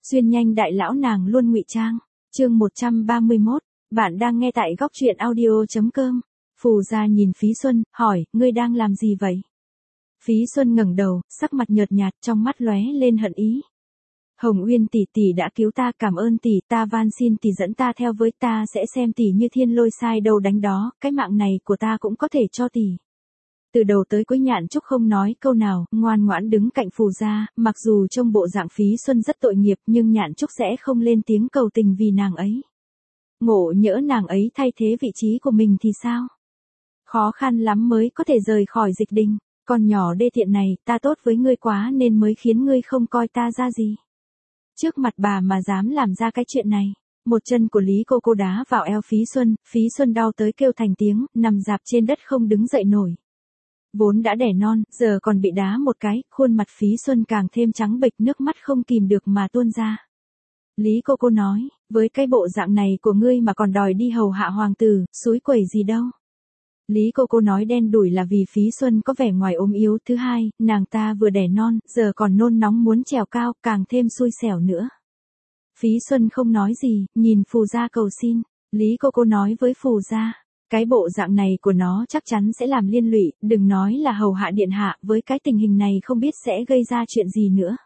Xuyên nhanh đại lão nàng luôn ngụy trang. Chương 131, bạn đang nghe tại góc truyện audio.com. Phù gia nhìn Phí Xuân, hỏi, ngươi đang làm gì vậy? Phí Xuân ngẩng đầu, sắc mặt nhợt nhạt, trong mắt lóe lên hận ý. Hồng Uyên tỷ tỷ đã cứu ta, cảm ơn tỷ, ta van xin tỷ dẫn ta theo với, ta sẽ xem tỷ như thiên lôi sai đâu đánh đó, cái mạng này của ta cũng có thể cho tỷ. Từ đầu tới cuối Nhạn Trúc không nói câu nào, ngoan ngoãn đứng cạnh Phù gia, mặc dù trong bộ dạng Phí Xuân rất tội nghiệp nhưng Nhạn Trúc sẽ không lên tiếng cầu tình vì nàng ấy. Ngộ nhỡ nàng ấy thay thế vị trí của mình thì sao? Khó khăn lắm mới có thể rời khỏi Dịch Đình, con nhỏ đê tiện này, ta tốt với ngươi quá nên mới khiến ngươi không coi ta ra gì. Trước mặt bà mà dám làm ra cái chuyện này. Một chân của Lý cô đá vào eo Phí Xuân đau tới kêu thành tiếng, nằm rạp trên đất không đứng dậy nổi. Vốn đã đẻ non, giờ còn bị đá một cái, khuôn mặt Phí Xuân càng thêm trắng bệch, nước mắt không kìm được mà tuôn ra. Lý cô nói, với cái bộ dạng này của ngươi mà còn đòi đi hầu hạ hoàng tử, xúi quẩy gì đâu. Lý cô nói đen đủi là vì Phí Xuân có vẻ ngoài ốm yếu, thứ hai, nàng ta vừa đẻ non, giờ còn nôn nóng muốn trèo cao, càng thêm xui xẻo nữa. Phí Xuân không nói gì, nhìn Phù gia cầu xin. Lý cô nói với Phù gia, cái bộ dạng này của nó chắc chắn sẽ làm liên lụy, đừng nói là hầu hạ điện hạ, với cái tình hình này không biết sẽ gây ra chuyện gì nữa.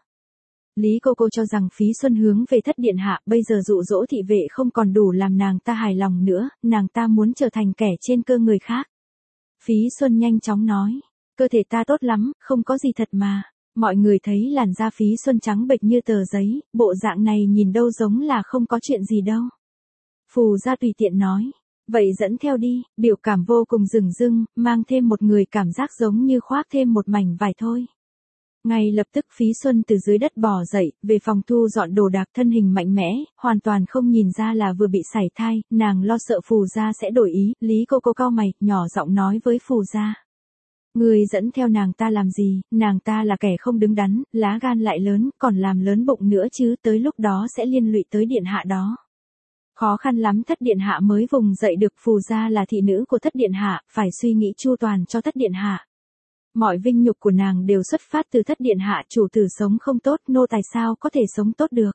Lý cô cho rằng Phí Xuân hướng về thất điện hạ, bây giờ dụ dỗ thị vệ không còn đủ làm nàng ta hài lòng nữa, nàng ta muốn trở thành kẻ trên cơ người khác. Phí Xuân nhanh chóng nói, cơ thể ta tốt lắm, không có gì thật mà. Mọi người thấy làn da Phí Xuân trắng bệch như tờ giấy, bộ dạng này nhìn đâu giống là không có chuyện gì đâu. Phù gia tùy tiện nói, vậy dẫn theo đi, biểu cảm vô cùng rừng rưng, mang thêm một người cảm giác giống như khoác thêm một mảnh vải thôi. Ngay lập tức Phí Xuân từ dưới đất bò dậy, về phòng thu dọn đồ đạc, thân hình mạnh mẽ, hoàn toàn không nhìn ra là vừa bị sảy thai, nàng lo sợ Phù gia sẽ đổi ý, Lý cô cau mày, nhỏ giọng nói với Phù gia. Người dẫn theo nàng ta làm gì, nàng ta là kẻ không đứng đắn, lá gan lại lớn, còn làm lớn bụng nữa chứ, tới lúc đó sẽ liên lụy tới điện hạ đó. Khó khăn lắm thất điện hạ mới vùng dậy được, Phù gia là thị nữ của thất điện hạ, phải suy nghĩ chu toàn cho thất điện hạ. Mọi vinh nhục của nàng đều xuất phát từ thất điện hạ, chủ tử sống không tốt, nô tài sao có thể sống tốt được.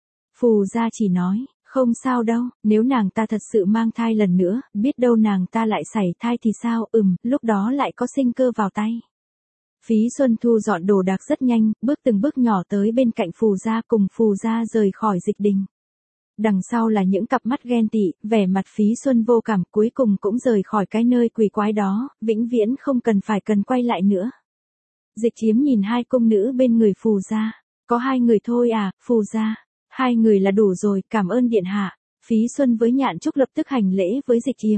Phù gia chỉ nói, không sao đâu, nếu nàng ta thật sự mang thai lần nữa, biết đâu nàng ta lại sảy thai thì sao, lúc đó lại có sinh cơ vào tay. Phí Xuân thu dọn đồ đạc rất nhanh, bước từng bước nhỏ tới bên cạnh Phù gia, cùng Phù gia rời khỏi Dịch Đình. Đằng sau là những cặp mắt ghen tị, vẻ mặt Phí Xuân vô cảm, cuối cùng cũng rời khỏi cái nơi quỷ quái đó, vĩnh viễn không cần quay lại nữa. Dịch Chiếm nhìn hai cung nữ bên người Phù gia, có hai người thôi à, Phù gia, hai người là đủ rồi, cảm ơn điện hạ. Phí Xuân với Nhạn Trúc lập tức hành lễ với Dịch Chiếm.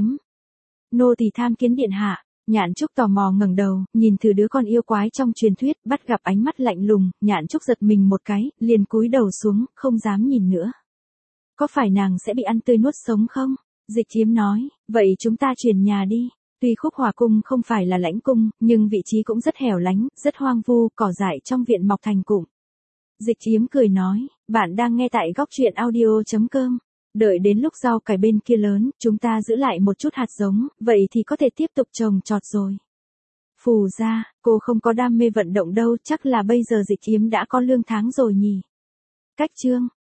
Nô tỳ tham kiến điện hạ. Nhạn Trúc tò mò ngẩng đầu, nhìn thử đứa con yêu quái trong truyền thuyết, bắt gặp ánh mắt lạnh lùng, Nhạn Trúc giật mình một cái, liền cúi đầu xuống, không dám nhìn nữa. Có phải nàng sẽ bị ăn tươi nuốt sống không? Dịch Chiếm nói, vậy chúng ta chuyển nhà đi. Tuy Khúc Hòa cung không phải là lãnh cung, nhưng vị trí cũng rất hẻo lánh, rất hoang vu, cỏ dại trong viện mọc thành cụm. Dịch Chiếm cười nói, bạn đang nghe tại góc truyện audio.com. Đợi đến lúc rau cải bên kia lớn, chúng ta giữ lại một chút hạt giống, vậy thì có thể tiếp tục trồng trọt rồi. Phù gia, cô không có đam mê vận động đâu, chắc là bây giờ Dịch Chiếm đã có lương tháng rồi nhỉ. Cách chương.